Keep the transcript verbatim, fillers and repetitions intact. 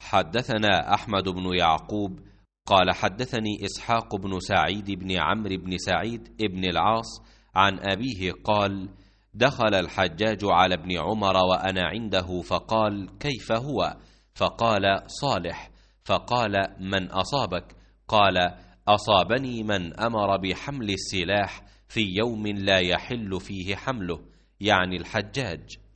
حدثنا أحمد بن يعقوب قال حدثني إسحاق بن سعيد بن عمرو بن سعيد بن العاص عن أبيه قال: دخل الحجاج على ابن عمر وأنا عنده فقال: كيف هو؟ فقال: صالح. فقال: من أصابك؟ قال: أصابني من أمر بحمل السلاح في يوم لا يحل فيه حمله، يعني الحجاج.